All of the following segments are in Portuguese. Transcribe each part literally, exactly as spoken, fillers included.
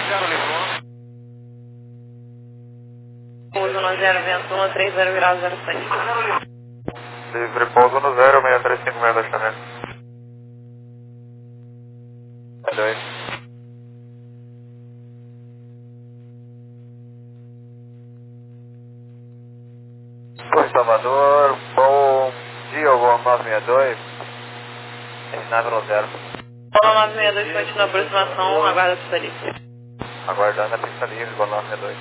Pouso no zero, vento um, três zero, virado zero seis. Livre pouso no zero, seis três cinco, meia baixamento. É dois. Oi, Salvador, bom dia, voo nove seis dois. Nave no zero. Bola nove seis dois, continua a aproximação, aguarda a pista livre. Aguardando a pista livre, bola nove seis dois.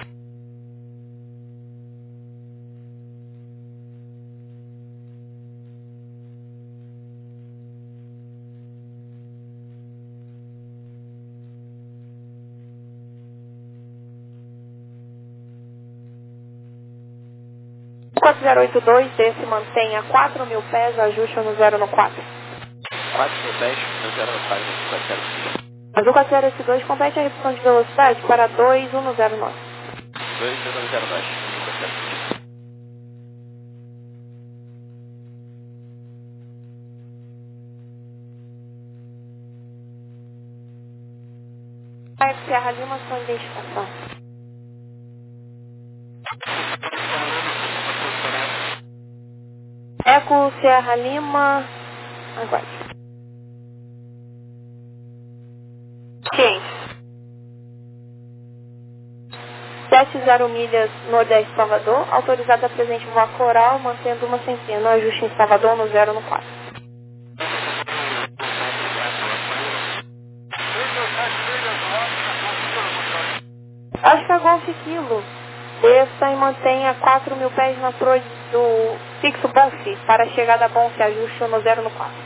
quatro zero oito dois, desce, mantenha quatro mil pés, ajuste no zero no quatro. quatro mil pés, no zero no quatro, quatro zero oito dois. Azul quatro zero oito dois, complete a redução de velocidade para dois um zero nove. dois um zero nove. Eco Serra Lima, sua identificação. Eco Serra Lima, aguarde. Ciente. sete zero milhas Nordeste Salvador, autorizada a presente voa coral, mantendo uma centena, ajuste em Salvador no zero no quatro. Oscar Golf Kilo, desça e mantenha quatro mil pés na proa do fixo Bonfi, para a chegada a Bonfi, ajuste no zero no quatro.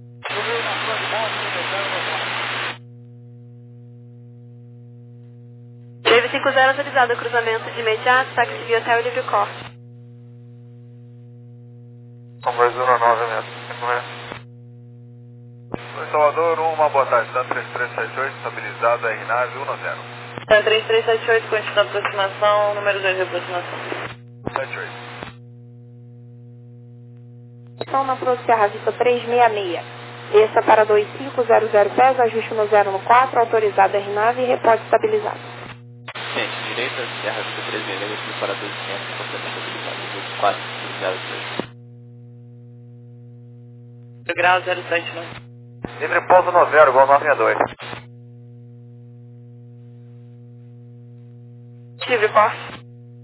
Teve cinco zero autorizado, cruzamento de imediato, táxi via hotel e livre corte. São dois um nove mesmo. Oi, Salvador, uma boa tarde, tá três três sete oito, estabilizado, R nave um zero. Tá três três sete oito, continua a aproximação, número dois de aproximação. sete oito. Estão na proa Serra Vista trezentos e sessenta e seis. Desça para dois cinco zero zero pés, ajuste no zero no quatro, autorizado R nave e repórte estabilizado. Ciente, direita, Serra Vista três seis seis, para dois centros, completamente habilitado. quatro zero três. Grau zero sete nove. Livre pouso no zero, igual nove seis dois. Livre corte.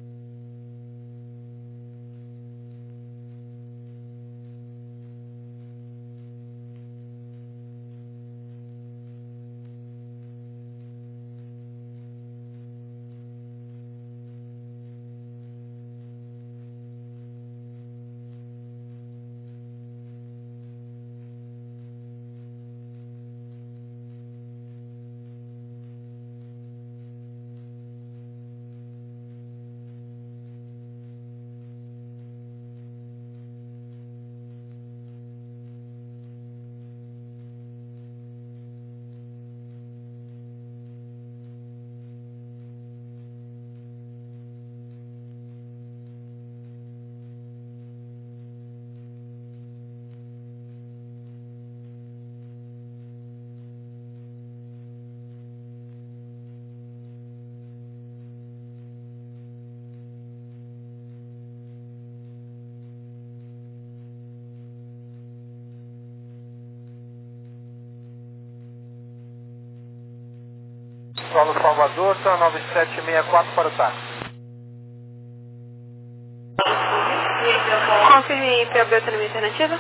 Solo Salvador, tá nove sete seis quatro para o táxi. Confirme P A B autonomia alternativa.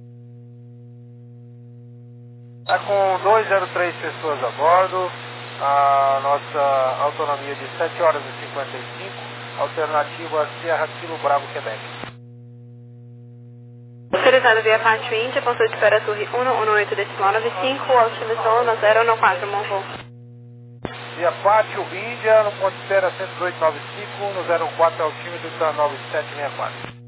Está com duzentos e três pessoas a bordo, a nossa autonomia de sete horas e cinquenta e cinco, alternativa Sierra Kilo Bravo, Quebec. Autorizado via Pátio Índia, ponto de espera Torre um um oito decimal nove cinco, altimetron no zero no quatro, Monvoo. Via Pátio Índia, no ponto de espera cento e oito nove cinco, no zero quatro, altímetro está nove sete seis quatro.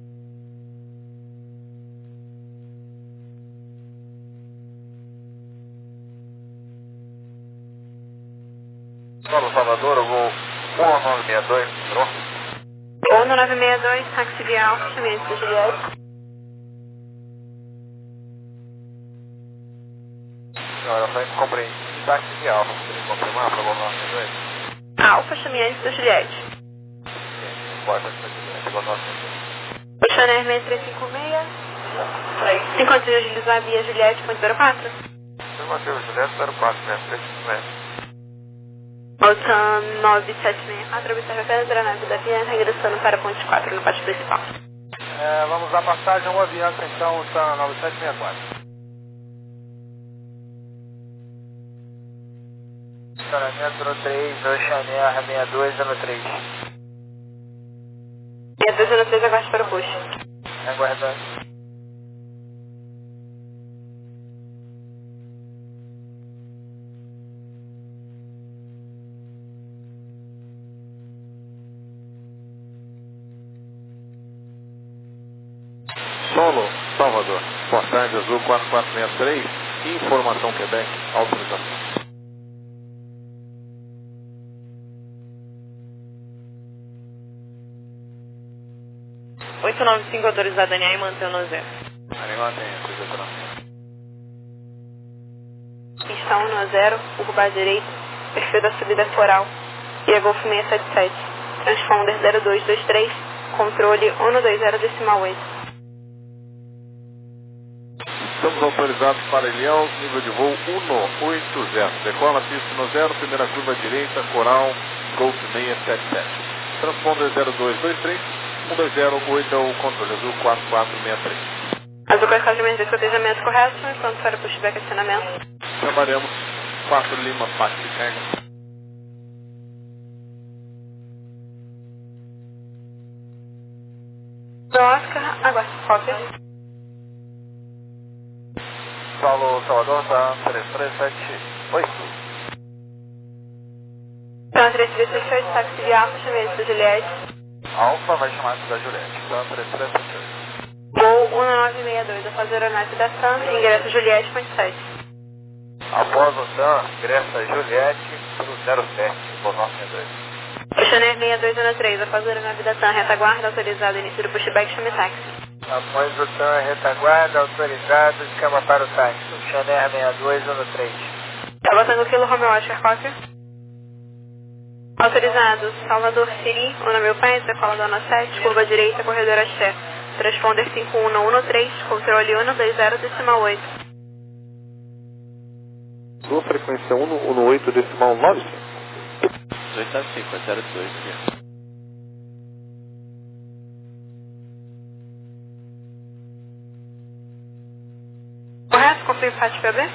Solo Salvador, eu vou um nove seis dois, entrou? um nove seis dois, táxi via Alfa, chamamento de Juliette. Não, ela foi incompreendido, táxi de alfa. confirmar para o nosso dois? Alfa, chame antes do Juliette. Porta para Juliette, igual nosso dois. Chanel seis três cinco seis. Enquanto agilizar via Juliette, ponto zero quatro. Afirmativo, Juliette, zero quatro, seis três cinco seis. Altam nove sete seis quatro, observa apenas a aeronave da Avianca, regressando para a ponte quatro no pátio principal. É, vamos dar passagem ao Avianca, então, está nove sete seis quatro. Estacionamento no três, dois Chanel, seis dois zero três. seis dois zero três, aguarde para o push. Aguardando. Solo, Salvador, Portagem Azul quatro quatro seis três, Informação Quebec, autorização. oito nove cinco autorizado Daniel e mantém no zero. Daniel mantém, autorização. Pista um no zero, curva à direita, perfil da subida coral, e a Golf seis sete sete, transponder zero dois dois três, controle um dois zero decimal oito. Estamos autorizados para Ilhéus, nível de voo um oito zero. Decola pista no zero, primeira curva à direita, coral, Golf seis sete sete. Transponder zero dois dois três, um dois zero oito é o controle azul quatro quatro seis três. Azul com de escotejamento correto, pronto para pushback acionamento. Trabalhamos quatro Lima, parte de carga. Do Oscar, aguarde cópia. Paulo Salvador, tá três três sete oito. Então, três três sete oito, táxi de Alfa, chame antes do Juliette. Alfa vai chamar da Juliette, tá três três sete oito. Voo um nove seis dois, após a aeronave da TAM, ingresso Juliette, ponto sete. Após o TAM, ingressa Juliette pelo zero sete, por nosso dois. Chanel seis dois zero três, após a aeronave da TAM, retaguarda, autorizado, início do pushback, chame táxi. Após o TAM, retaguarda, autorizado, escama para o táxi. Chanel seis dois zero três. Tá botando o quilo Romeo Oscar, cópia. Autorizados, Salvador Siri, Una Mil Pés, decola Dona sete, curva direita, corredor Axé. Transponder cinco um um três, controle um dois zero decimal oito. Sua frequência um oito decimal nove cinco. oito nove cinco, zero dois. Correto, confirme F A T P B.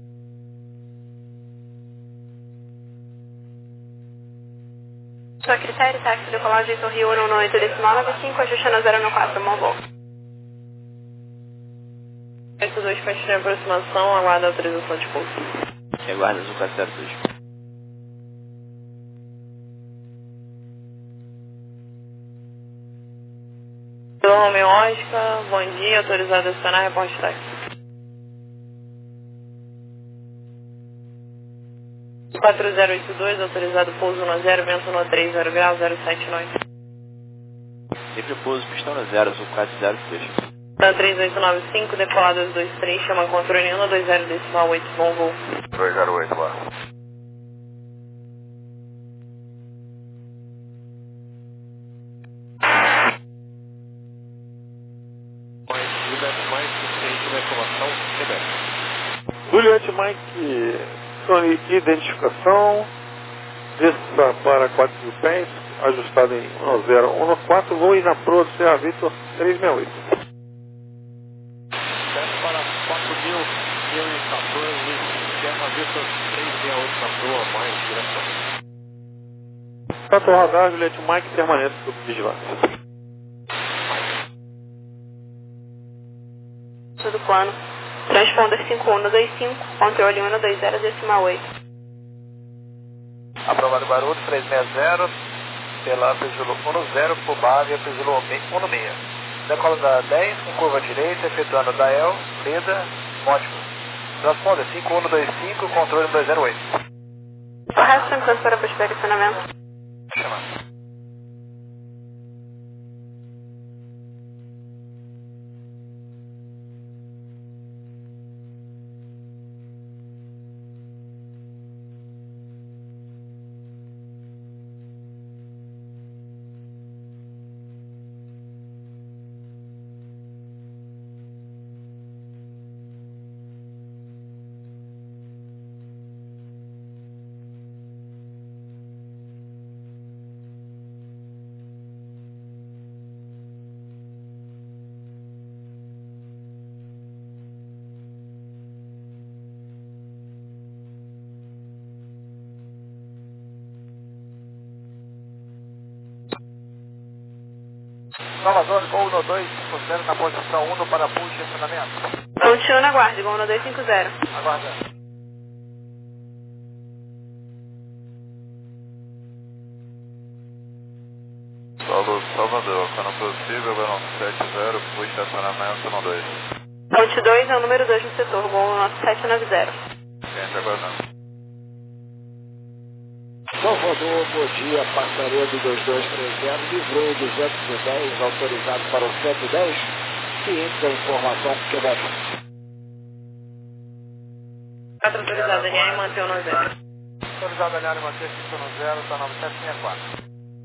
Sua critério, táxi, decolagem Torre um um oito decimal nove cinco, ajuste no zero um quatro, bom voo. oito dois, peste em aproximação, aguarda a autorização de pouso. Aguarda azul quatro zero dois. Pelo Romeo Oscar, bom dia, autorizado a acionar, reporte táxi. quatro zero oito dois, autorizado pouso no zero, vento no três zero graus, zero sete nove. Livre pouso, pistão no zero, azul quatro zero dois. TAM três oito nove cinco, decolar dois dois três, chama controle um dois zero decimal oito, bom voo. dois zero oito lá. Juliette Mike, Sony identificação, desça para quatro mil pés, ajustado em um zero um quatro, voo na proa do Serra Vitor três seis oito. Desce para quatro mil e quatorze, Serra Vitor três seis oito na proa, mais direção. Tanto o radar, Juliette Mike permanece sob vigilância. Tudo plano. Transponder cinco um dois cinco, controle um dois zero decimal oito. Aprovado Barulho três seis zero, pela Pesulo um zero, por Bávia, Pesulo um seis. Decola da dez, com curva à direita, efetuando Dael, Leda, Módico. Transponder cinco um dois cinco, controle um dois zero oito. Correto, tranquilo para pushback acionamento. Chamando. Salvador, Gol no dois cinco zero na posição um para push e estacionamento. Continua na guarda, Gol no dois cinco zero. Aguardando. Solo Salvador, quando possível, Gol sete zero, push estacionamento no dois. Ponte dois é o número dois no setor, Gol no sete nove zero. Gente, aguardando. Salvador, Mogi, passaria do dois dois três zero, livrou duzentos e dez, autorizado para o cento e dez. Ciente da informação, Quebec. quatro autorizado, Daniel, mantém o no zero. Autorizado, Daniel, manter cinco no zero, está nove sete seis quatro.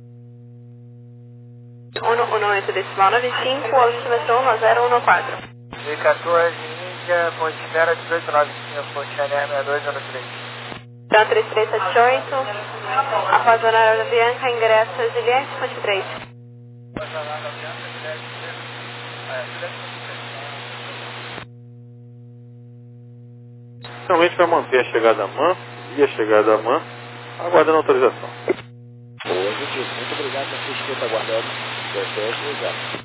um no oito decimal nove cinco, estimação um zero um quatro. D quatorze, Índia, Ponte Espera, dezoito nove cinco, Ponte N R sessenta e dois zero três. Então, três três sete oito, após a Ana Bianca, ingressa Juliette, Ponte três. Realmente vai manter a chegada à M A N e a chegada à M A N, aguardando a autorização. Positivo, muito obrigado por sua escuta, aguardando. dois dois três zero.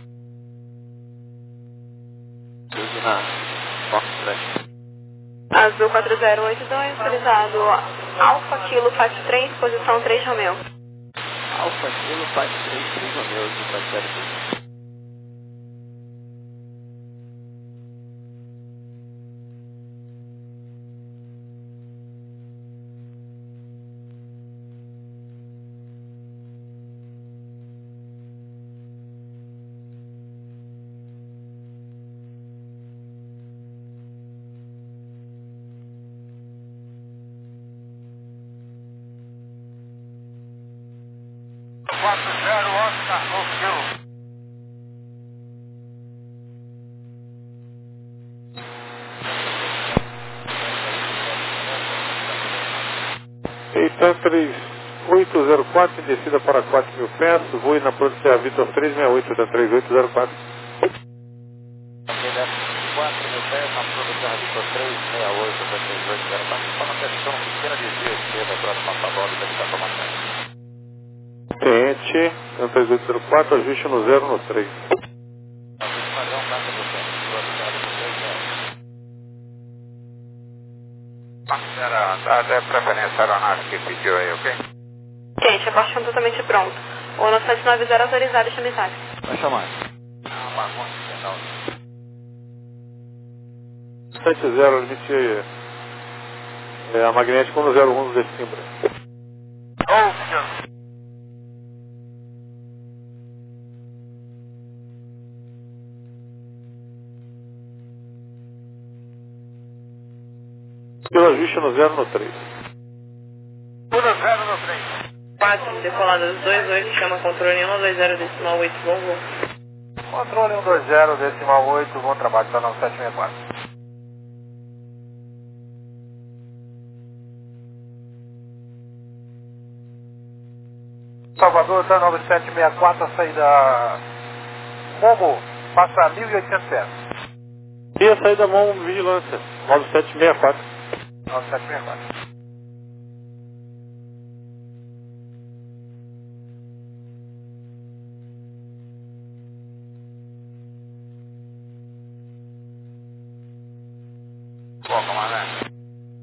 Tudo na Fox Flash. Azul quatro zero oito dois, autorizado Alfa Kilo Fat três, posição três Romeu. Alfa Kilo Fat três, três Romeu de Pastel. quatro zero, Oscar, no quilo. Eitan três oito zero quatro, descida para quatro mil pés, voe na pronto Vitor três seis oito da três oito zero quatro. quatro mil pés na produção Vitor três seis oito da três oito zero quatro. Só uma questão pequena de dia esquerda, próxima tabela, deve estar tomando. Tente, três oito zero quatro, ajuste no zero no três. Padrão, taxa do tempo, produção Vitor três seis. Era, dá preferência aeronáutica que pediu aí, ok? Gente, abaixo totalmente pronto. O no sete nove zero autorizado, chame táxi. Vai chamar. Ah, bagunça, não. sete zero, limite é, a magnética um zero um desse timbre. Oh, meu. Pelo ajuste no zero no três. Tudo zero no três. quatro, decolada dos dois oito, chama controle um dois zero decimal oito, bom voo. Controle um dois zero, decimal oito, bom trabalho, está nove sete seis quatro. Salvador, está nove sete seis quatro, a saída Momo, passa mil e oitocentos pés. E a saída mão vigilância, nove sete seis quatro. nove sete seis quatro. Bom, comandante.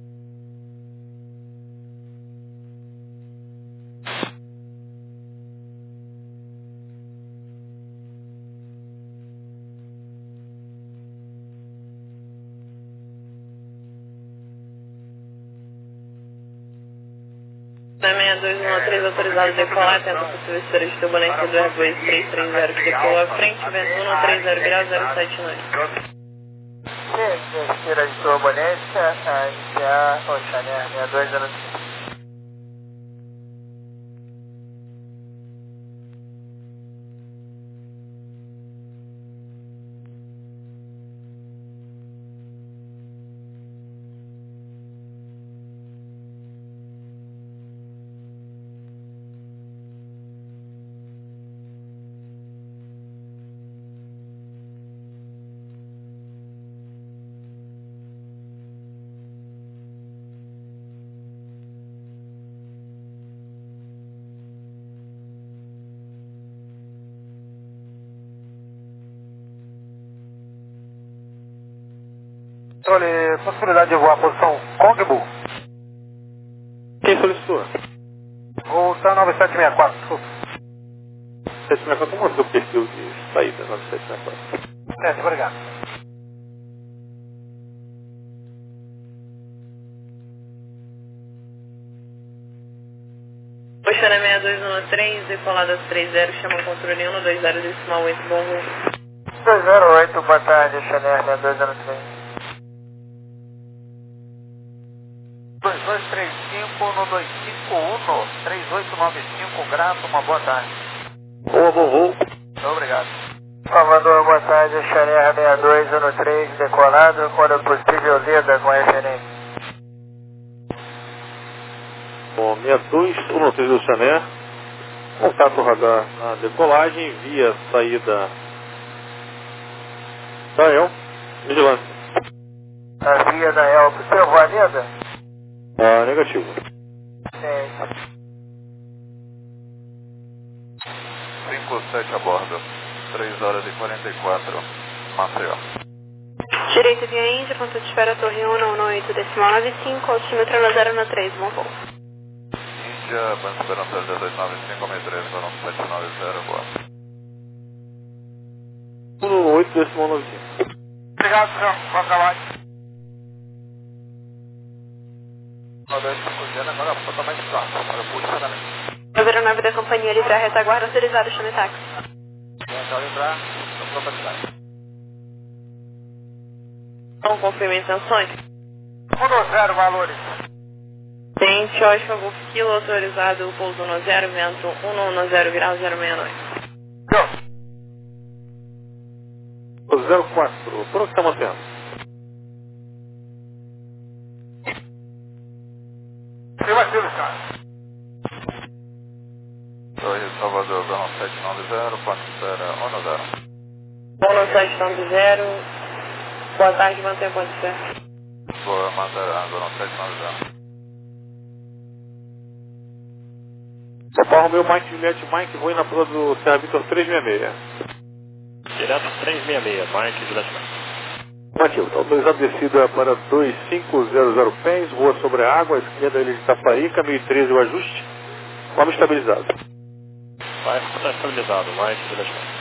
Na seis dois um três autorizado decolar, tenta possível história de turbulência do Airbus três três zero que decolou à frente, vento um três zero grau zero sete nove. Esteira de turbulência, iniciar Oceania sessenta e dois zero cinco. Controle, possibilidade de voar a posição Kongbu. Quem solicitou? Ou tá nove sete seis quatro, desculpa. sete seis quatro, vamos ver o perfil de saída, nove sete seis quatro. Certo, obrigado. Oceana seis dois um três, decolada três zero, chama o controle um dois zero decimal oito, bom voo. dois zero oito, boa tarde, Oceana seis dois zero três. dois dois três cinco no dois cinco um, três oito nove cinco, grato, uma boa tarde. Boa, bom voo. Obrigado. Salvador, boa tarde, Oceana seis dois um três, decolado, quando possível, lida com a referência. Bom, seis dois um três do Chané, contato radar na decolagem, via saída da El, vigilância. A via da El, você voa lida? Ah, negativo. Sim. cinco sete a bordo, três horas e quarenta e quatro, Maceió. Direita via Índia, ponto de espera Torre um um oito, decimal nove cinco, altímetro no zero um três, bom voo. Índia, Banco Esperança dois nove cinco seis três, Colombo sete nove zero, boa. um oito decimal nove cinco. Obrigado, senhor. Bom trabalho. Agora totalmente pronto. Para o posicionamento. Número nove da companhia livrar retaguarda autorizado, chame táxi. Então, livrar, na propriedade. Então, confirme intenções. um zero, valores. Tente, Oscar Golf Kilo, autorizado, pouso no zero, vento um no zero grau, zero seis nove. zero quatro, por onde está mantendo? Afirmativo, senhor. Torre Salvador, Gama sete nove zero, ponto espera um zero. um sete zero, boa tarde, mantenha ponto de espera. Boa, Mandará, Gama sete nove zero. São Paulo, meu Mike Juliette Mike, vou ir na prova do Serra Vitor trezentos e sessenta e seis. Direto trezentos e sessenta e seis, Mike Juliette Mike. Ativo, está autorizado descida para dois cinco zero zero pés, rua sobre a água, esquerda ilha de Itapaí, caminho e treze o ajuste, vamos estabilizado. Vai estar estabilizado, Mike Juliette Mike.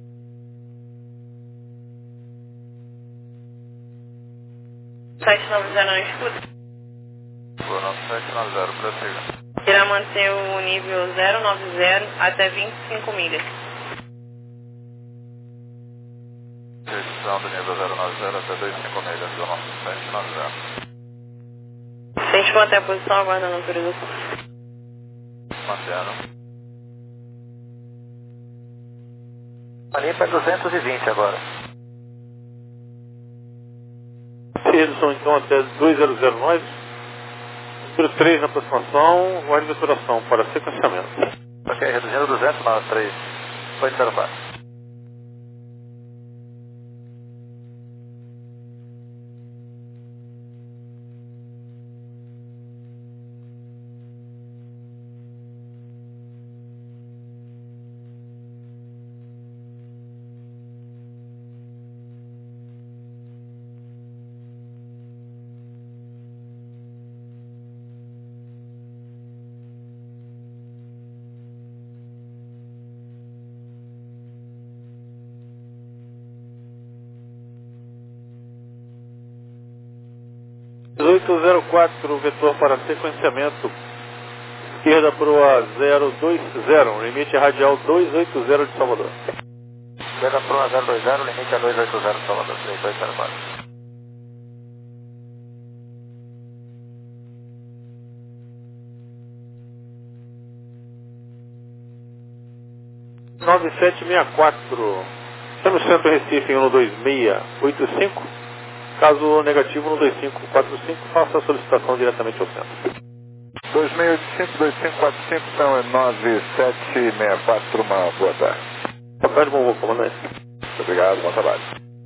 sete nove zero, não escuta. Boa, sete nove zero, prossiga. Irá manter o nível zero nove zero até vinte e cinco milhas. Restrição do nível zero nove zero até vinte e cinco milhas, Gama sete nove zero. Tente manter a posição, aguardando a autorização. Mantendo. Ali para duzentos e vinte agora. Redução então até dois zero zero nove, número três na aproximação, guarde de obturação para sequenciamento. Ok, reduzindo duzentos para três oito zero quatro. dezoito zero quatro, vetor para sequenciamento, esquerda para o A zero dois zero, limite radial duzentos e oitenta de Salvador. Esquerda para o zero dois zero, limite a duzentos e oitenta Salvador, três dois zero quatro. nove sete seis quatro, estamos no centro Recife em um dois seis oito cinco, caso negativo um dois cinco quatro cinco, faça a solicitação diretamente ao centro. dois seis oito cinco, dois cinco quatro cinco, então é nove sete seis quatro, uma boa tarde. Boa tarde, bom voo, comandante. Muito obrigado, bom trabalho.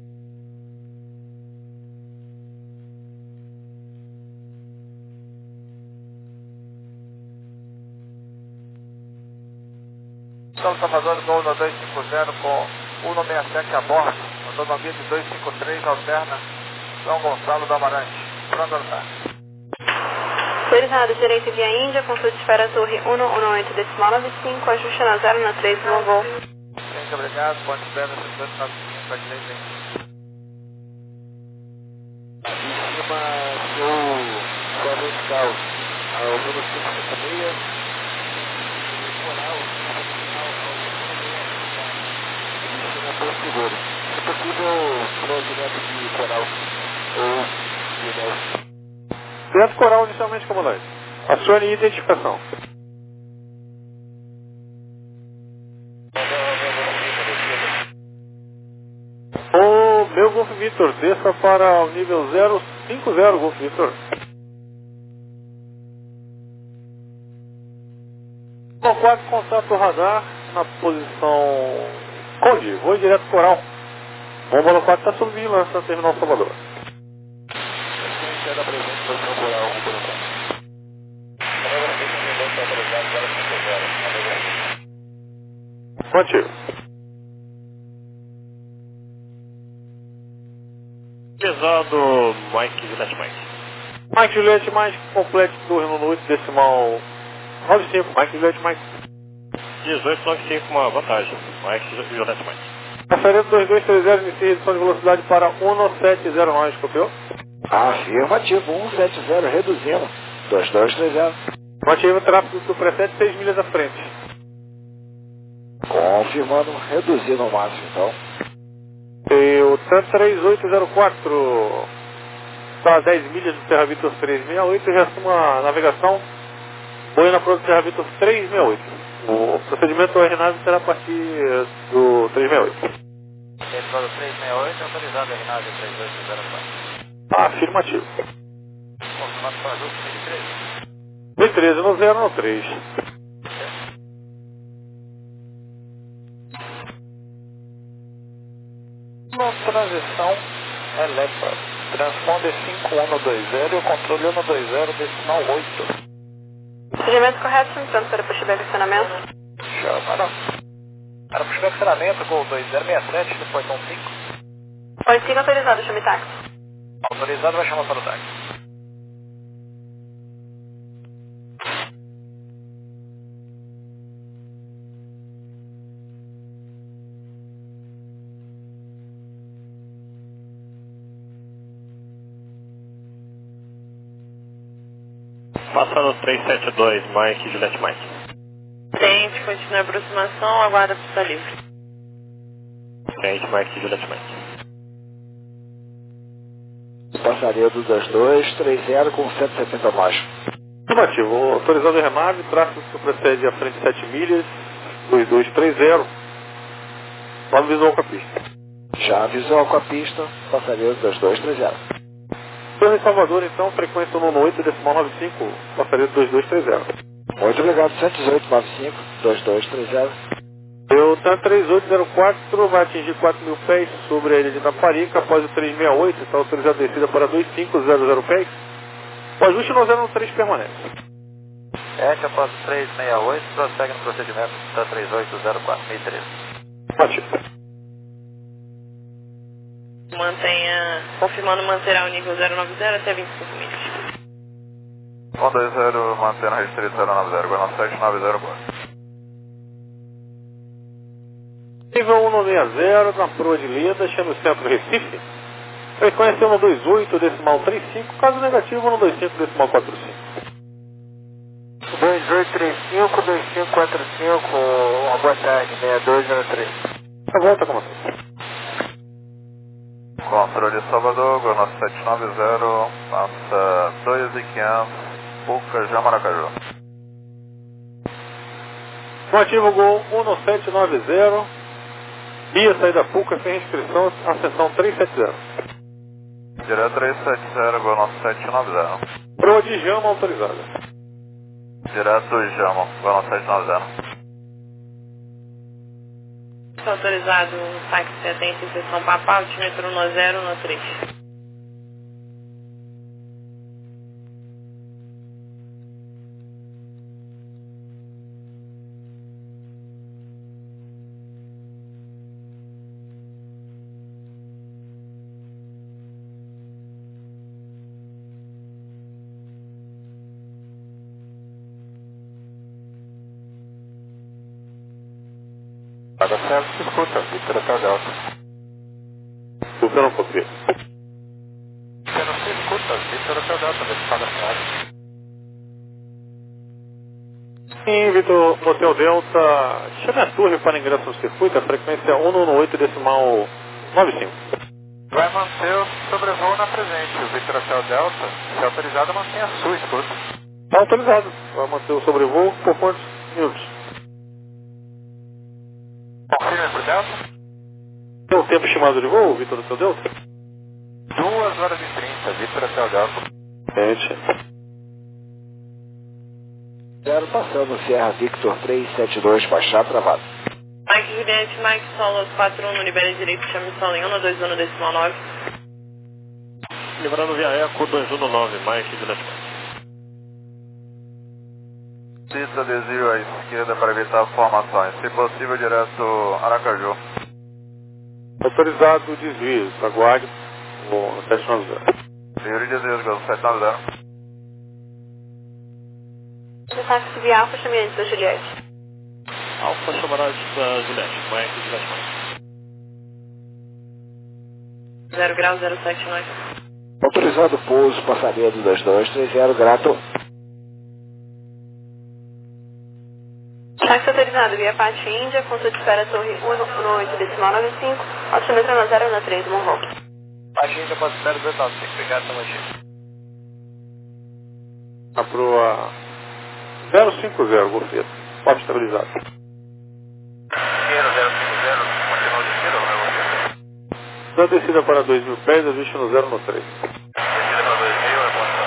São Salvador, Gol no dois cinco zero com cento e sessenta e sete a bordo. Autonomia de duzentos e cinquenta e três, alterna São Gonçalo do Amarante. Pronto a lutar. Autorizado, direita via Índia, consulta de espera torre um um oito decimal nove cinco, ajuste na zero na três, no voo. Muito obrigado, ponte de espera setenta e dois nove cinco, para a direita. Em cima, seu Flávio Cal, ao número cinco cinco seis, coral, final, ao destino a Porto Seguro. Se possível, flow direto de coral ou de Nelson. Direto coral inicialmente, comandante. Acione identificação. O meu Golf Victor, desça para o nível zero cinco zero, Golf Victor. Com quatro, contato radar na posição Conde, voo direto coral. Bomba quatro está sob vigilância no terminal Salvador. Da presença do seu coral, Contigo. Pesado, Mike Juliette Mike. Mike Juliette Mike, complete torre no oito decimal nove cinco. Mike Juliette Mike. dezoito nove cinco, uma vantagem. Mike Juliette Mike. Passaredo dois dois três zero, inicia redução de velocidade para um sete zero nove, copiou? Afirmativo, um sete zero, reduzindo. dois dois três zero. Afirmativo, tráfego do pré-sete, seis milhas à frente. Confirmando, reduzindo ao máximo, então. E o T A M três oito zero quatro está a dez milhas do Terra Vitor trezentos e sessenta e oito e resta uma navegação boiando para o Terra Vitor trezentos e sessenta e oito. O procedimento ordenado será a partir do trezentos e sessenta e oito. Dentro do trezentos e sessenta e oito, autorizado a Rinaldi três oito zero quatro. Afirmativo. Confirmado para ajuste mil e treze. mil e treze no zero no três. Na transição é Leopard. Transponder cinco um dois zero e o controle um dois zero decimal oito. Procedimento correto, pronto para pushback acionamento. Chama, para puxar acionamento, Gol dois zero seis sete, do portão cinco. Pode ser autorizado, chame táxi. Autorizado, vai chamar para o táxi. Passa no trezentos e setenta e dois, Mike Juliette Mike. Tente, continue a aproximação, aguarda a pista livre. Tente, Mike Juliette Mike. Passaria do dois dois três zero com cento e setenta abaixo. Afirmativo, autorizado a remave, tráfego que procede à frente sete milhas, dois dois três zero. Plano visual com a pista. Já visual com a pista, passaria do dois dois três zero. Torre Salvador, então, frequência um oito decimal nove cinco, passaria dois dois três zero. Muito obrigado, cento e dezoito nove cinco, dois dois três zero. O T A M três oito zero quatro vai atingir quatro mil pés sobre a ilha de Itaparica, após o trezentos e sessenta e oito, está autorizado a descida para dois cinco zero zero pés. O ajuste no zero três permanece. Essa após o trezentos e sessenta e oito, prossegue no procedimento da três oito zero quatro mil e treze. Ótimo. Mantenha, confirmando manterá o nível zero nove zero até vinte e cinco milhas. um dois zero, mantendo restrito zero nove zero, Guarani sete nove zero quatro. Nível um sessenta na proa de Leda, chama o centro Recife. Frequência um dois oito decimal trinta e cinco, caso negativo um dois cinco decimal quarenta e cinco. dois oito três cinco, dois cinco quatro cinco, uma boa tarde, seis dois zero três. A volta, comandante. Controle Salvador, Guarani sete nove zero, passa dois mil e quinhentos, Puca, Jamaracaju. Motivo Gol um sete nove zero, via saída Puca sem restrição, ascensão trezentos e setenta. Direto trezentos e setenta, Guarani sete nove zero. Proa de Jama autorizada. Direto do Jama, Guarani sete nove zero. Está autorizado um táxi setenta em seção papal, altímetro um zero um três. Cada certo se escuta, Victor Hotel Delta. Desculpa, eu não copiei. Você não se escuta, Victor Hotel Delta, verificada certo. Sim, Vitor, Motel Delta, chame a torre para ingresso no circuito, a frequência um um oito decimal nove cinco. Vai manter o sobrevoo na presente, o Victor Hotel Delta, se autorizado, mantém a sua escuta. Está autorizado, vai manter o sobrevoo por quantos minutos? Confirme por Delta? Tem o tempo estimado de voo, Vitor Hotel Delta? duas horas e trinta, Victor Hotel Delta. Gente. Zero passando, Sierra Victor três sete dois, baixar travado. Mike Juliette, Mike Solo quatro um no libera direito, chame solo em um dois um decimal nove. Livrando via Eco dois um nove, Mike Juliette. Pista desvio à esquerda para evitar formações, se possível direto Aracaju. Autorizado o desvio, aguarde o sete nove zero. Senhor de desvio, sete nove zero. Táxi via Alfa, chame antes da Juliette. Alfa chamará da Juliette, Mike Juliette. zero grau zero sete nove. Autorizado pouso, passageiro dois dois três zero, grato. Táxi autorizado via Pátio Índia, conta de espera torre um um oito decimal nove cinco, altimetro na zero um três, Monroe. Pátio Índia, pode espera dois nove cinco, obrigado, Tamantinho. A proa zero cinco zero, Golfeto, pode estabilizar. Esquerda zero cinco zero, continua de esquerda, não é você? Da descida para dois mil pés, ajuste no zero no três. Descida para dois mil, é bom.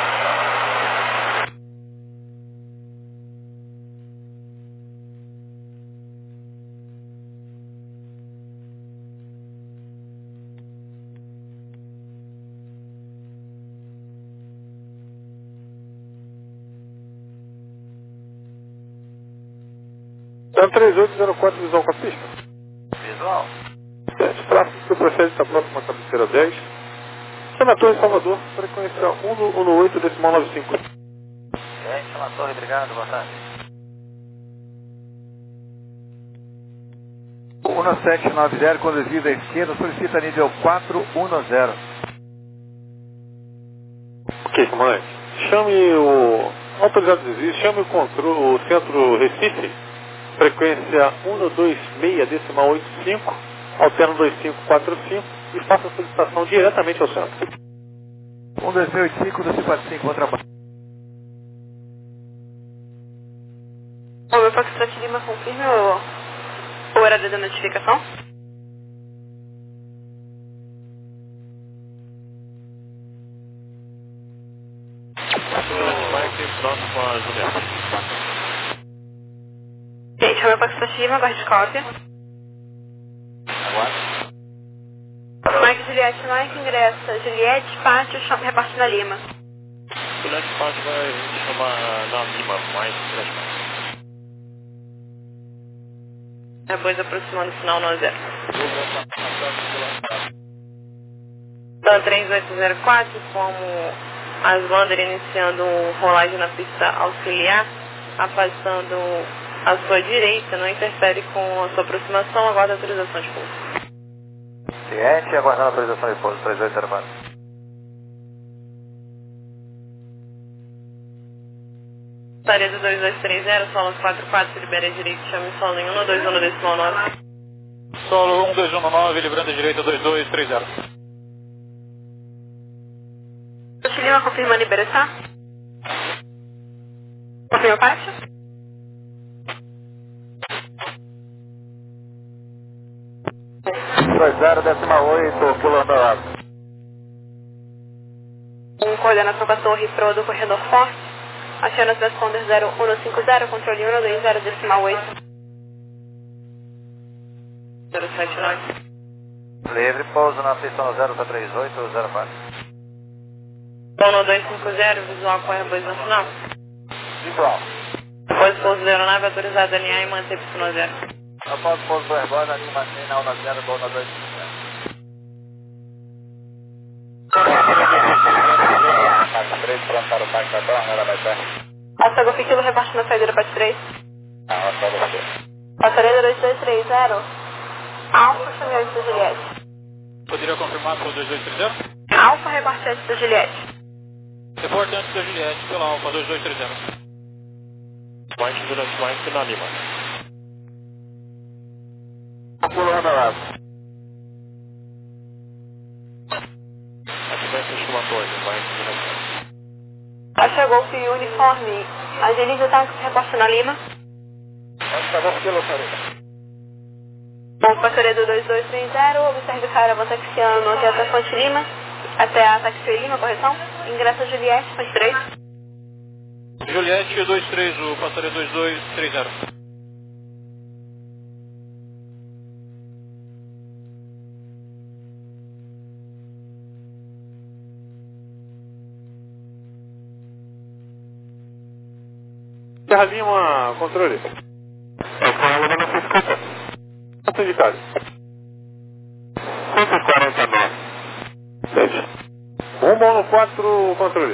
Então três oito zero quatro, visão com a pista. Visual. sete, tráfego que procede está próximo à cabeceira dez. Senator em Salvador, frequência um um oito decimal nove cinco. Gente, chama a torre, obrigado, boa tarde. um sete nove zero, conduzido à esquerda, solicita nível quatro um zero. Ok, comandante. Chame o autorizado de desvio, chame o controle, o centro Recife, frequência um dois seis decimal oito cinco, alterno dois cinco quatro cinco e faça a solicitação diretamente ao centro. um dois seis oito cinco, dois quatro cinco, outra barra. O meu Foxtrot Lima, confirme o, o horário da notificação? Mike, próximo a Juliette. Gente, o meu Foxtrot Lima, aguarde cópia. Aguarde. Mike Juliette, Mike ingressa. Juliette, Pátio, chama, reparte na Lima. Juliette Pátio vai chamar na Lima, Mike Juliette. Depois aproximando o final no zero. Então três oito zero quatro, como as Wander iniciando rolagem na pista auxiliar, afastando a sua direita, não interfere com a sua aproximação, aguarda a autorização de pouso. Ciente, aguardando a autorização de pouso, três oito zero quatro. Taredo dois dois três zero, solo quatro quatro, libera direito, chame solo em um dois um decimal nove. Solo um dois um nove, livrando direita dois dois três zero. Lima, confirma a liberação? Confirma o Pátio? dois zero decimal oito, quilômetro lado. Um coordenação com a torre pro do corredor forte. Aciona as transponder zero um cinco zero, controle um dois zero decimal oito. zero sete nove. Livre, pouso na pista no zero três oito zero quatro. um dois cinco zero, visual com Airbus no final. Visual. Após o pouso da aeronave, autorizado a alinhar e manter pista no zero. Após o pouso do Airbus, ali mantém na um zero, gol na dois cinco zero. três, pronto para o parque da torre, ela vai perto. Alça Golf Kilo, reparte na saída para três. Ah, só você. Passarela dois dois três zero, Alfa, Chamiante da Juliette. Poderia confirmar para o dois dois três zero? Alfa, reportante da Juliette. Reportante da Juliette pela Alfa dois dois três zero. Mike Juliette Mike na Lima. Pulando lá. Ativante estimatório, Mike Juliette. Alfa Golf Uniforme. Agilize o táxi, reporte na Lima. Alfa Golf Kilo Sareta. Bom, Passaredo dois dois três zero, observe o caravana taxiano até a Fonte Lima, até a Taxi Lima, correção? Ingresso Juliette, Fonte três. Juliette dois três, o passaredo dois dois três zero. Serra Lima, controle. Quanto indicado? cento e quarenta e nove. sete. Rumo no quatro, controle.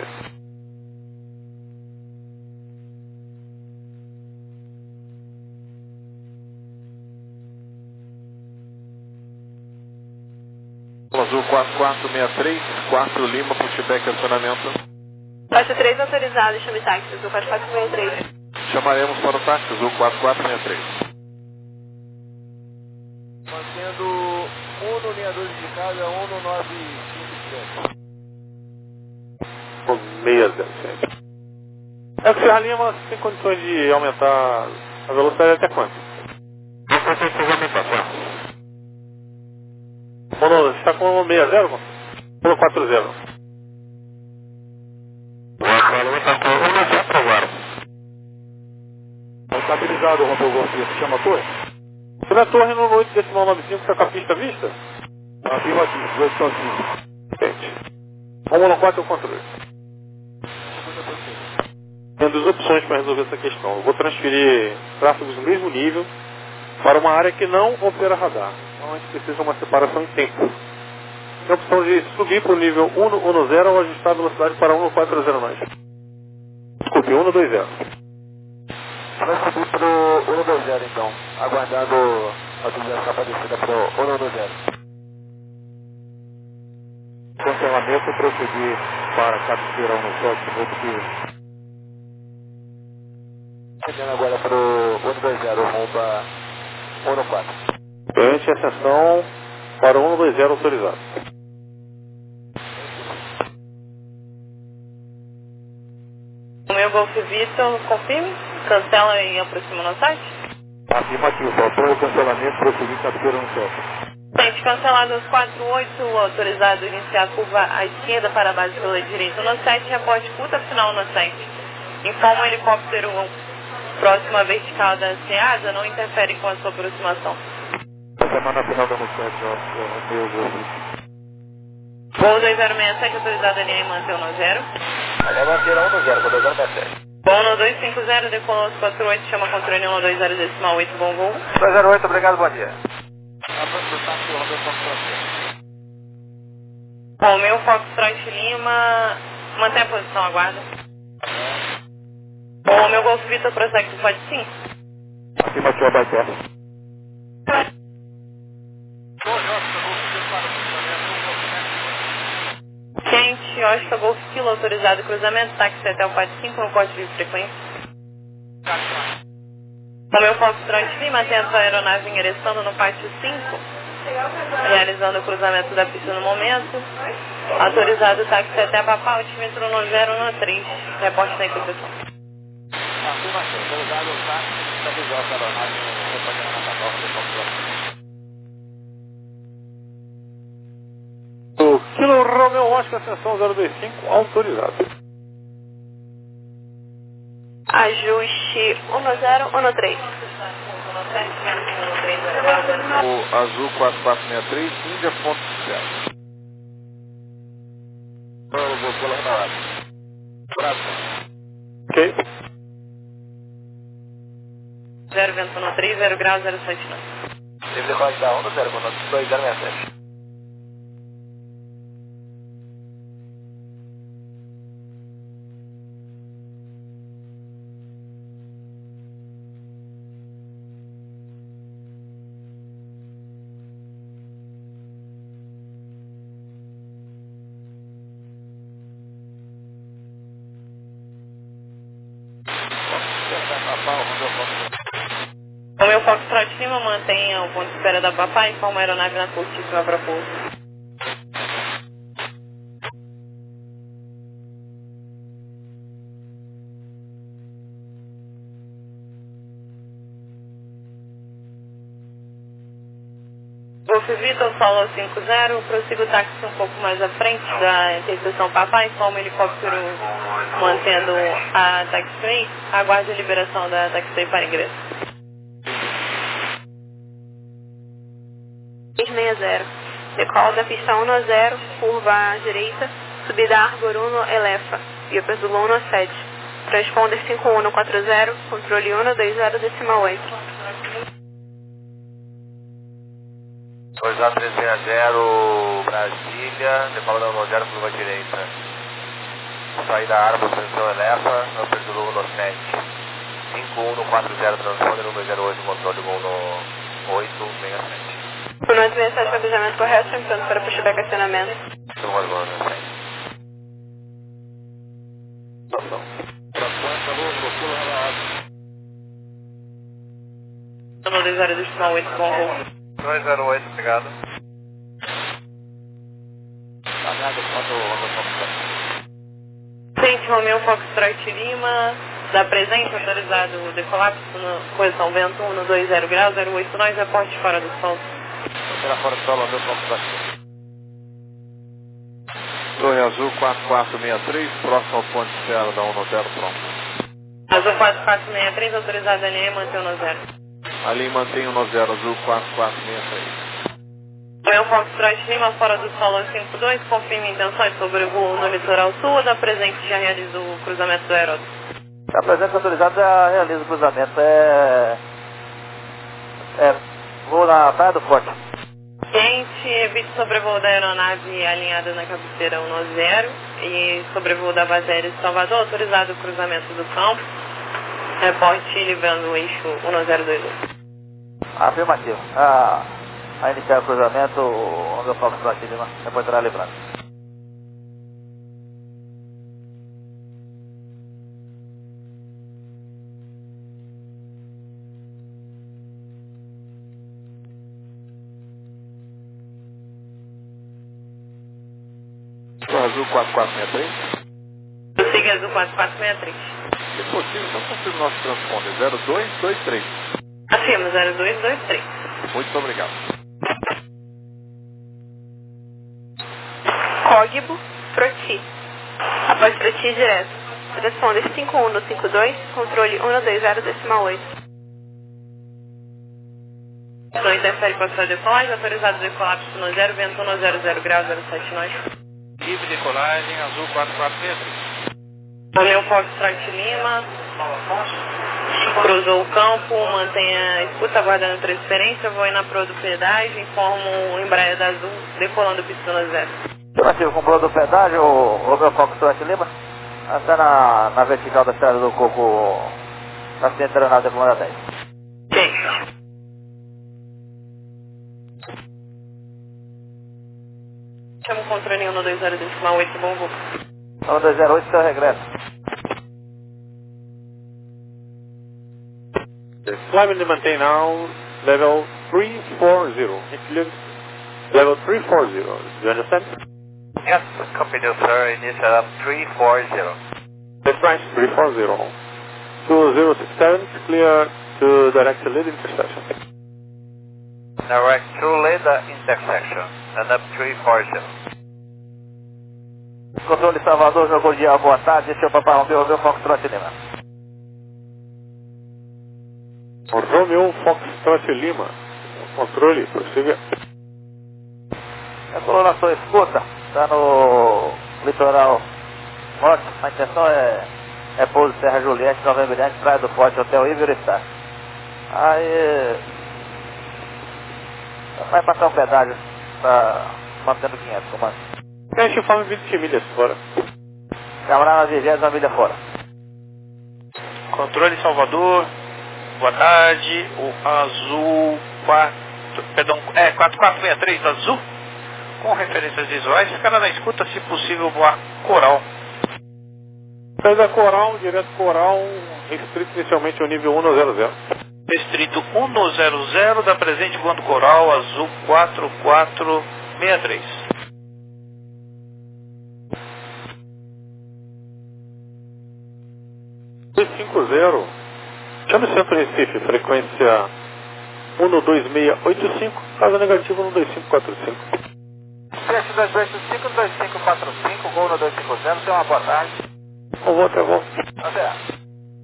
Azul quatro quatro seis três, quatro Lima, pushback acionamento. Faixa três autorizado, chame táxi, Azul quatro quatro seis três. Chamaremos para o táxi, Azul quatro quatro seis três. Mantendo um no linha dois indicada, um no nove cinco sete. seis zero sete. É que Serra Lima tem condições de aumentar a velocidade até quanto? Não consegue fazer aumentação. Mono, você está com seis zero? Ou quatro zero? O Aqualema está com um zero agora. Está estabilizado, rompeu o golpe. Você chama a torre? Se na torre no oito decimal nove cinco está com a pista vista? Afirmativo, dois só cinco. Vamos no quatro, eu controle. Tem duas opções para resolver essa questão. Eu vou transferir tráfegos no mesmo nível para uma área que não opera radar. Então a gente precisa de uma separação em tempo. Tem a opção de subir para o nível um no zero ou ajustar a velocidade para um no quatro zero nove. Desculpe, um no dois zero. Vai subir para o um dois zero então, aguardando a utilização para descida para o um dois zero. Cancelamento e prosseguir para a cabeceira um no sete, positivo. Chegando agora para o um dois zero, rumo para um no quatro. Perante a sessão para um no dois zero autorizado. O meu Golf Vitor, confirme, cancela e aproxima no site. Afirmativo, faltou o cancelamento, prosseguir cabeceira no sete. Gente, cancelado os quatro oito, autorizado iniciar a curva à esquerda para a base pela direita no sete, reporte curta final no sete. Informa o helicóptero próximo à vertical da SEASA, não interfere com a sua aproximação. Semana final da sete, ó, meu golpe. Voo dois zero seis sete, autorizado a linha e manter o no zero. Aliás, manter um no zero, com dois zero seis sete. Voo no dois cinco zero, decolou os quatro oito, chama controle um dois zero decimal oito, bom voo. dois zero oito, obrigado, bom dia. Bom, meu Foxtrot Lima, mantém a posição, aguarda. Bom, meu Golf Vitor prossegue para o pode sim. Afirmativo, abaixo. Gente, Oscar Golf Kilo, autorizado cruzamento, táxi até o pode cinco, no corte de frequência. Bom, meu Foxtrot Lima, atento a aeronave ingressando no pátio cinco, realizando o cruzamento da pista no momento. Autorizado o táxi até a Papá, altímetro no zero no três, reporte da interseção. Afirmação, autorizado o táxi, estabilizou a aeronave no reporte na Papá, O Kilo Romeo Oscar, ascensão zero dois cinco, autorizado. Ajuste um no zero, um no três. O Azul quatro quatro seis três, Índia ponto zero. Eu vou pular na hora. Ok. zero vento no três, zero grau, zero sete não. Deve decolar da um no zero, com dois zero seis sete. O meu Foxtrot Lima mantenha o ponto de espera da Papai, informa a aeronave na curtíssima para pouso. Golf Vitor, Solo cinco zero, prossiga o táxi um pouco mais à frente da interseção Papai, informa o helicóptero mantendo a taxiway, aguarde a liberação da taxiway para ingresso. seis seis zero, decola da pista um zero, curva à direita, subida Arbor um Elefa, via Pesulo um sete, transponder cinco um quatro zero, controle um dois zero decimal oito. dois A três seis zero, Brasília, decola da um zero, curva direita. Saída Arbor, posição Elefa, Pesulo um sete. cinco um quatro zero, transponder um dois zero oito, controle um oito seis sete. O nosso mensagem de cabejamento correto, chamando para pushback acionamento. um dois zero decimal oito, bom voo. dois zero oito, obrigado. Frente Romeu Foxtrot Lima, da presença autorizado o decolapso na posição vento um no dois zero graus, zero oito nós, reporte fora do sol. Será fora do solo, meu Foxtrot. Torre Azul quatro quatro seis três, próximo ao ponto de espera da um zero, pronto. Azul quatro quatro seis três, autorizado a linha, mantém um zero. Ali mantém um zero, Azul quatro quatro seis três. Romeu Foxtrot Lima, fora do solo cinco dois, confirma intenções sobre o voo no litoral sul ou da presente já realiza o cruzamento do aeródromo? A presença autorizada já realiza o cruzamento. É. É. Vou na Praia do Forte. Cliente, evite sobrevoo da aeronave alinhada na cabeceira um zero e sobrevoo da base aérea de Salvador, autorizado o cruzamento do campo. Reporte livrando o eixo um zero dois oito. Afirmativo. A, a iniciar o cruzamento, o meu Fox Trot Lima, depois terá livrando. Azul quatro quatro seis três. Prossiga Azul quatro quatro seis três. Se possível, então confirme o nosso transponder zero dois dois três. Afirma zero dois dois três. Muito obrigado. Código Froti. Após Froti direto. Transponder cinco um cinco dois, controle um dois zero decimal oito. Não interfere com a sua decolagem, autorizado decolapso no zero, vento um zero zero graus, zero sete nós. Livre decolagem, Azul quatro quatro seis três. Romeu Foxtrot Lima, cruzou o campo, mantenha a escuta, aguardando transferência, vou ir na propriedade, informo o Embraer da Azul, decolando pista no zero. Afirmativo, comprou do pedágio, o meu Fox Trot Lima, até na, na vertical da estrada do Coco, na frente da aeronave da comanda dez. Sim. Chama o controle um dois zero decimal oito, bom voo. um dois zero oito, seu regresso. Climb and maintain now level three four zero. Include level three four zero. Do you understand? Yes, company sir, initial up three four zero. That's right, three four zero. two zero six seven, clear to direct lead intersection. Direct to lead intersection, and up three four zero. Controle Salvador, jogou dia, boa tarde, esse é o Papai Romeu, meu Foxtrot Lima. Romeu Foxtrot Lima, controle, prossiga. A coloração escuta, está no litoral norte, a intenção é, é pouso Serra Juliette, Nova Mirante, Praia do Forte, Hotel Iberostar. Aí vai passar um pedágio, tá mantendo quinhentos, comando. Cash informe vinte milhas fora. Camarada vigésima milha fora. Controle Salvador, boa tarde, o Azul quatro, perdão, é, quatro quatro seis três Azul, com referências visuais, ficará na escuta, se possível, voar Coral. Saída Coral, direto Coral, restrito inicialmente ao nível um zero zero. Distrito cento da presente voando Coral Azul quatro quatro seis três. dois cinco zero, chame Centro Recife, frequência um dois seis oito cinco, caso negativo um dois cinco quatro cinco. sete dois dois cinco, dois cinco quatro cinco, gol no dois cinco zero, tenha uma boa tarde. Eu vou até volta. Até.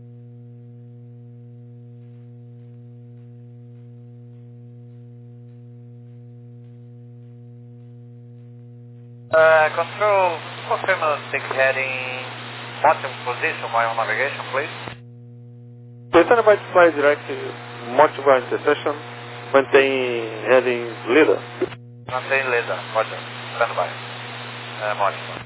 Uh, control, confirm the stick heading bottom position while navigation, please. Return by fly direct, multiple intersection, maintain heading leader. Maintain leader, roger. Stand by. Uh, multiple.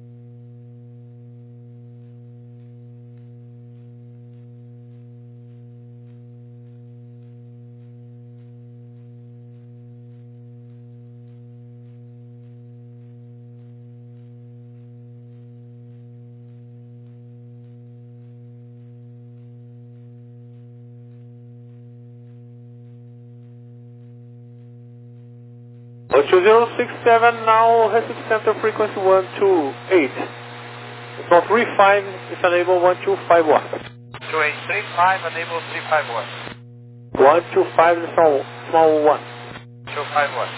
two zero six seven, now Recife Center frequency one two eight. From three five is enable one two five one. two eight three five, enable three five one. one two five is small, small one. two five one.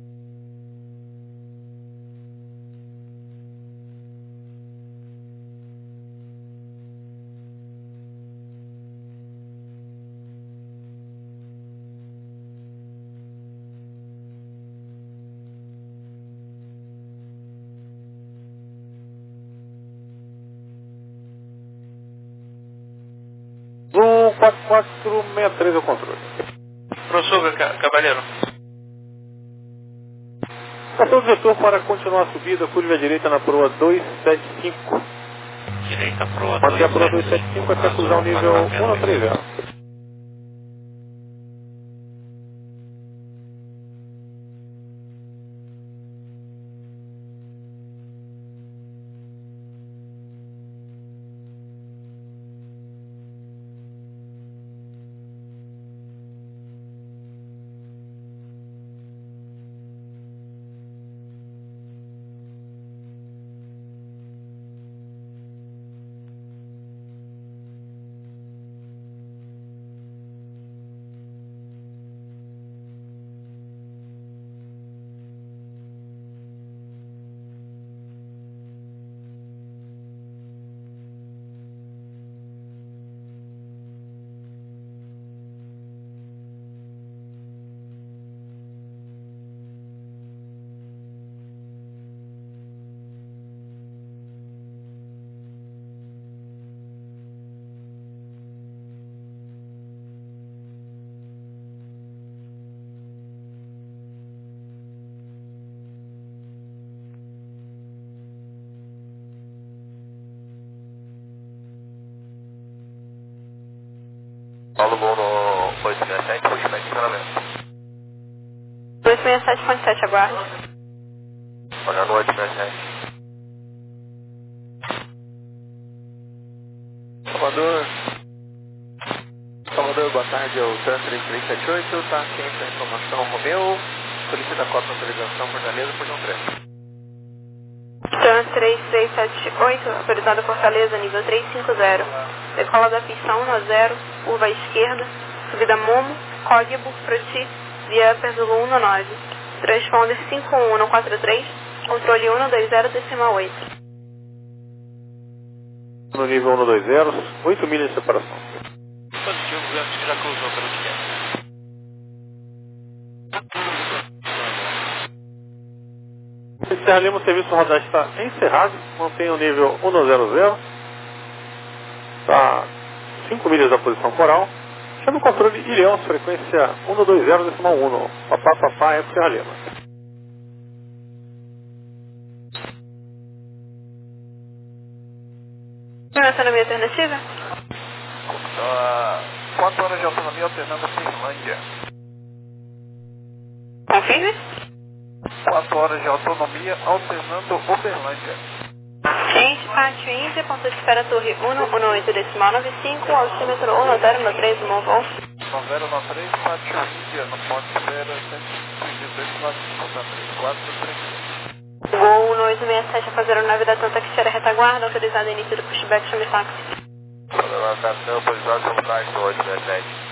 Azul quatro quatro seis três é o controle. Prossuga, Cavaleiro. Passou o vetor para continuar a subida, curva à direita na proa dois sete cinco. Direita proa Manter a proa dois sete cinco até cruzar o nível um três zero. Paulo Gol no oito seis sete, puxa estacionamento. dois seis sete ponto sete, aguarde. Olhando oito seis sete. Salvador. Salvador, boa tarde, é o TRAN três três sete oito, está ciente da informação Romeu, solicita a cópia de autorização Fortaleza por não três. TRAN três três sete oito, autorizado Fortaleza, nível trezentos e cinquenta. Decola da pista um zero, curva à esquerda, subida Momo, código Proti, via Upper Zulu um nove. Transponder cinco um um quatro três, controle um dois zero decimal oito. No nível um dois zero, oito milhas de separação. Positivo, antes que já cruzou pelo que é. Encerramos o serviço rodar está encerrado, mantém o nível um zero zero, está cinco milhas da posição coral, chama o controle Ilhéus, frequência um dois zero decimal um, papá, papá, é Serra Lima. Autonomia alternativa? Uh, quatro horas de autonomia alternando a Finlândia. Confirme? quatro horas de autonomia alternando Uberlândia. Gente, pátio Inter, ponto de espera Torre um um oito decimal nove cinco, altímetro um zero um três, Movon. zero nove três, Pátio Índia, no ponto zero sete dezoito nove cinco três quatro três. Gol um oito seis sete a fazer uma vida tanta que tira retaguarda, autorizado início do pushback, chame táxi. Levantação, autorizado, chame táxi, oito seis sete.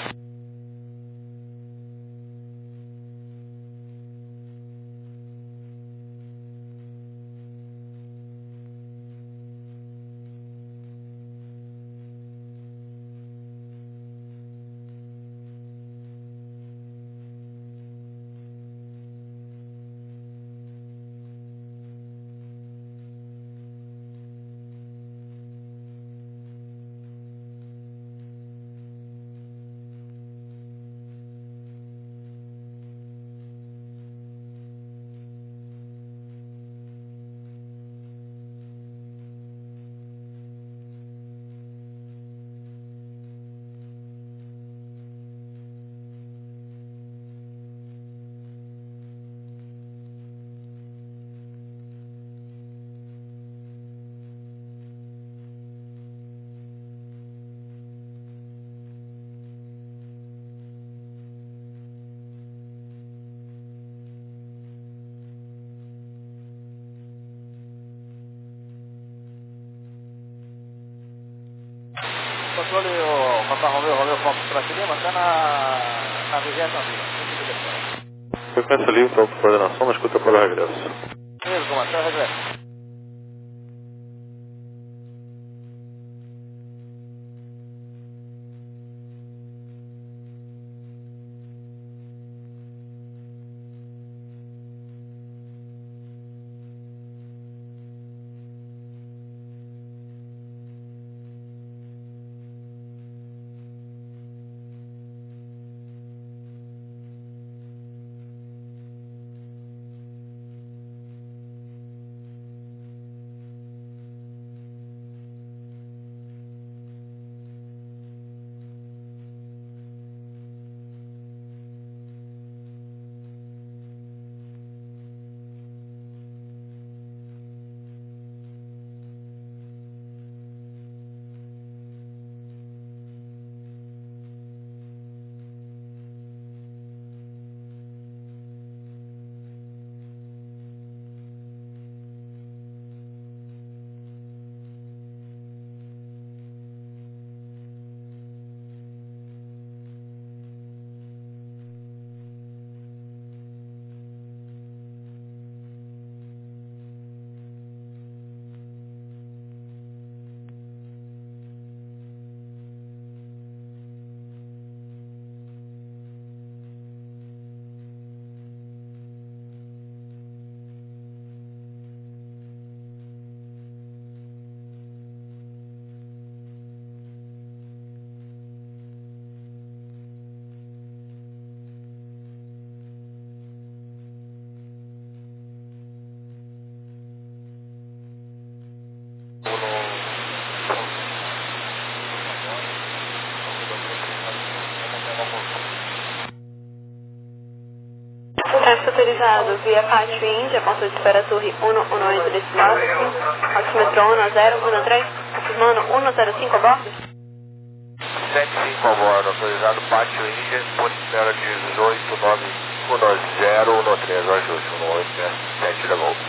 Controle o Papa Romeu, Romeu Fox para Lima, está na, na vigésima vila. Frequência livre para coordenação, mas escuta para o regresso. Beleza, comandante, regresso. Autorizado via Pátio Índia, ponto de espera Torre um um oito decimal cinco, oximetro um zero um três, confirmando um zero cinco a bordo? sete cinco a bordo, autorizado Pátio Índia, ponto de espera dezoito nove um zero um três, ajuste um oito sete da Gol.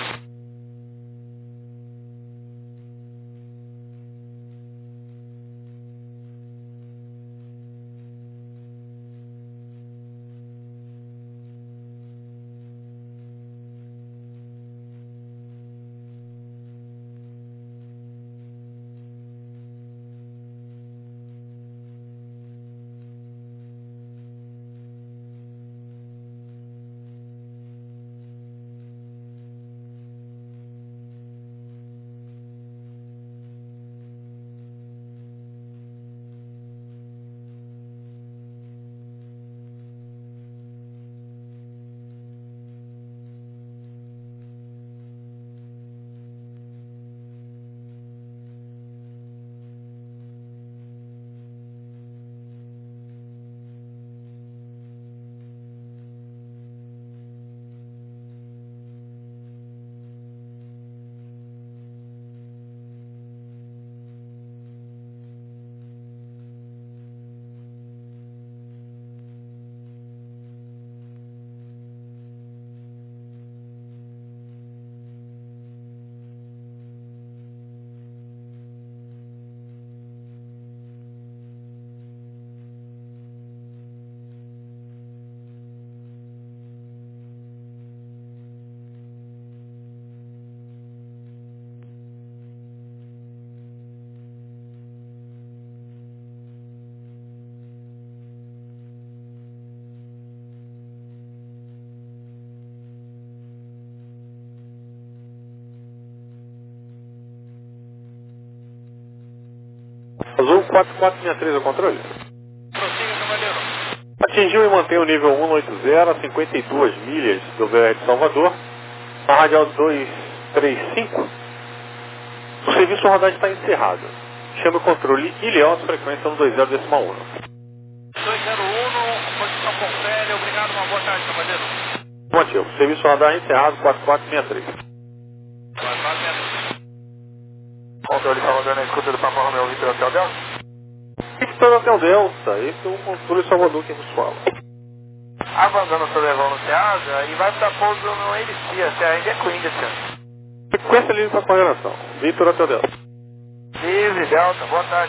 quatro quatro seis três ao controle. Prossiga, cavaleiro. Atingiu e mantém o nível cento e oitenta a cinquenta e duas milhas do V R de Salvador. Na radial duzentos e trinta e cinco. O serviço de rodagem está encerrado. Chama o controle Ilhéus, frequência cento e vinte decimal um. dois zero um, posição confere. Obrigado, uma boa tarde, cavaleiro. Motivo. Serviço de rodagem encerrado quatro quatro seis três. quatro quatro seis três. Controle Salvador na escuta do Papa Romeo Vitor Hotel Delta. Victor Hotel Delta, esse é o controle Salvador que vos fala. Avançando o seu levão no Ceasa e vai para pouso no A B C, até ainda é Queen, senhor. Frequência livre para coordenação. Victor Hotel Delta. Livre, Delta, boa tarde.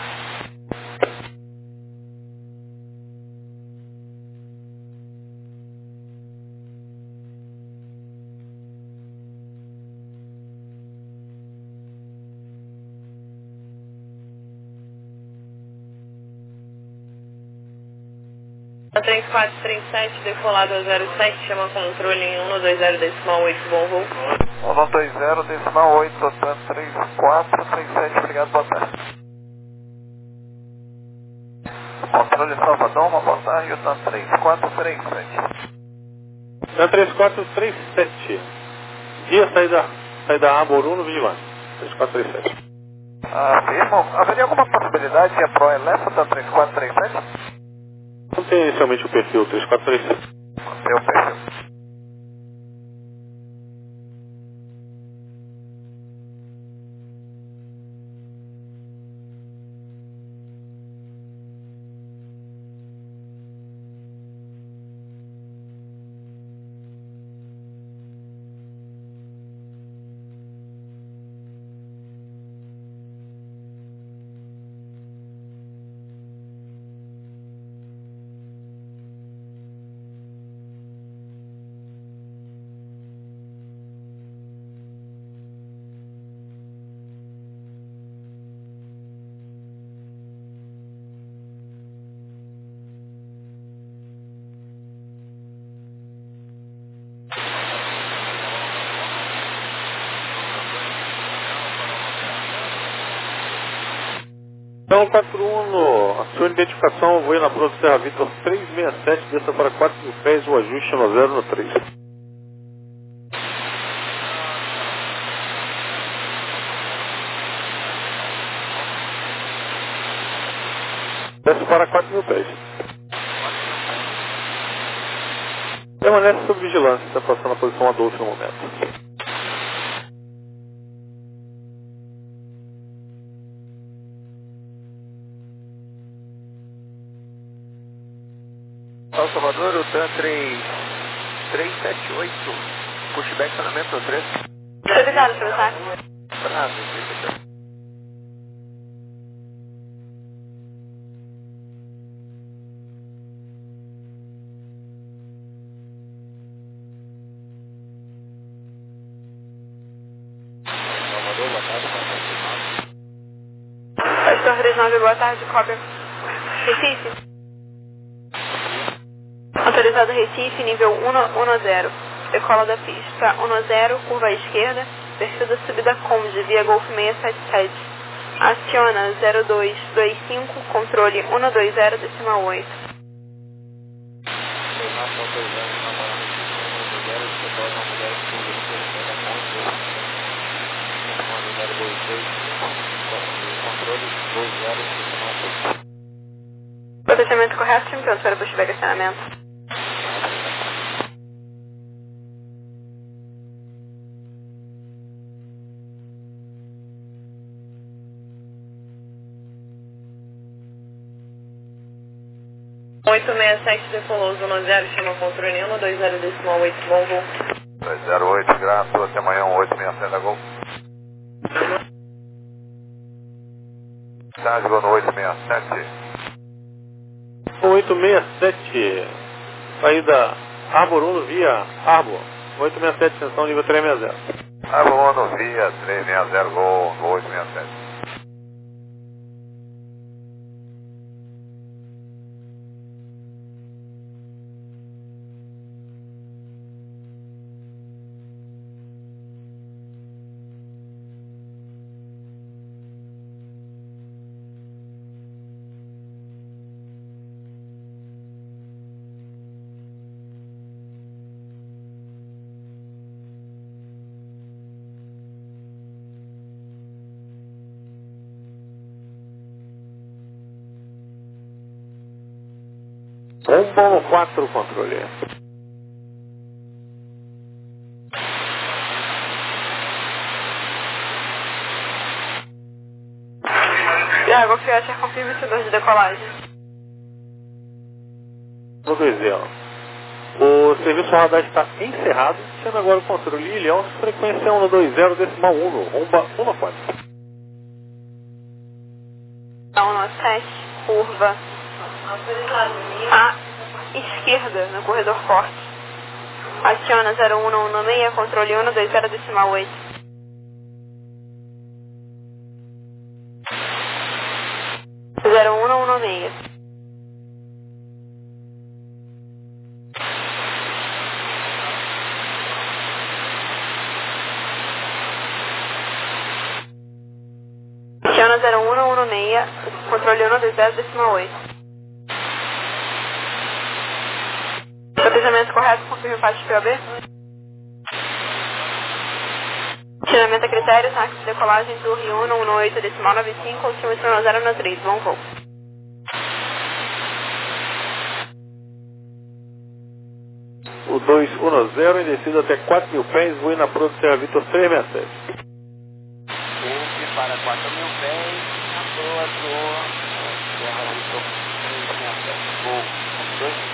três quatro três sete, decolado a zero sete, chama controle em cento e vinte decimal oito, bom voo. cento e vinte decimal oito, Totan três quatro três sete, obrigado, boa tarde. Controle Salvador, uma boa tarde, Totan três quatro três sete. três quatro três sete. Dia saída, saída A, Boruno, Vigilante. três quatro três sete. Afirmo, haveria alguma possibilidade de a Pro Elefa da três quatro três sete? Não tem inicialmente o perfil três quatro três sete. Tem o perfil. Então, quatro um, a sua identificação, voe na Pronto Serra Vitor trezentos e sessenta e sete, desça para quatro mil pés, o ajuste no zero no três. Desce para quatro mil pés. Permanece sob vigilância, está passando a posição Adolfo no momento. Salvador, o TAN três três sete oito, pushback estacionamento três. Obrigado, professor. Bravo, professor. Salvador, boa tarde. Pastor três nove, boa tarde, cópia. Recife. Autorizado Recife, nível cento e dez. Decola da pista cento e zero, curva à esquerda, perfil da subida Conde, via Golf seiscentos e setenta e sete. Aciona zero dois dois cinco, controle cento e vinte decimal oito. Procedimento correto, time pronto para pushback acionamento. oito seis sete, decolou zona zero, chama controle cento e vinte decimal oito, bom voo. dois zero oito, graças, até amanhã, oito seis sete da Gol. Tarde, Gol no oito seis sete. oito seis sete, saída Arboruno via Arbor. oito seis sete, extensão nível trezentos e sessenta. Arboruno via trezentos e sessenta, Gol no oito seis sete. Romba um quatro, controle. Thiago, Fiat, confirme o setor de decolagem. um dois zero. O serviço radar está encerrado, sendo agora o controle Ilhéus, frequência um dois zero decimal um, Romba um quatro. um sete, curva à esquerda, no corredor forte. Aciona zero um um seis, controle um dois zero decimal oito. zero um um seis. Aciona zero um um seis, controle um dois zero decimal oito. Cotejamento correto, confirme o parte P O B. Acionamento a critério, táxi de decolagem, torre um um oito decimal nove cinco, último zero zero três, bom voo. O dois um zero em descida até quatro mil pés, voe na Pronto Serra Vitor três seis sete. Desce para quatro mil pés, na proa do Serra Vitor três seis sete. Voo dois.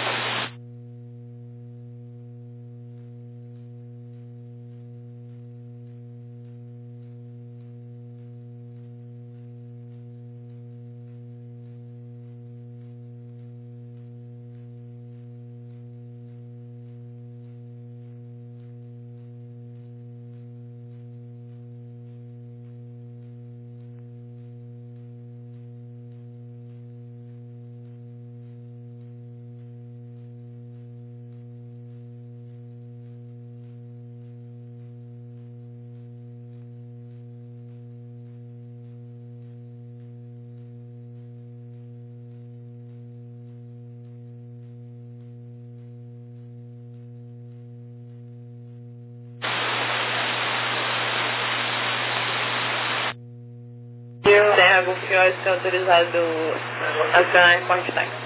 Serra Golf Fiat é autorizado a acionar em Forte Táxi.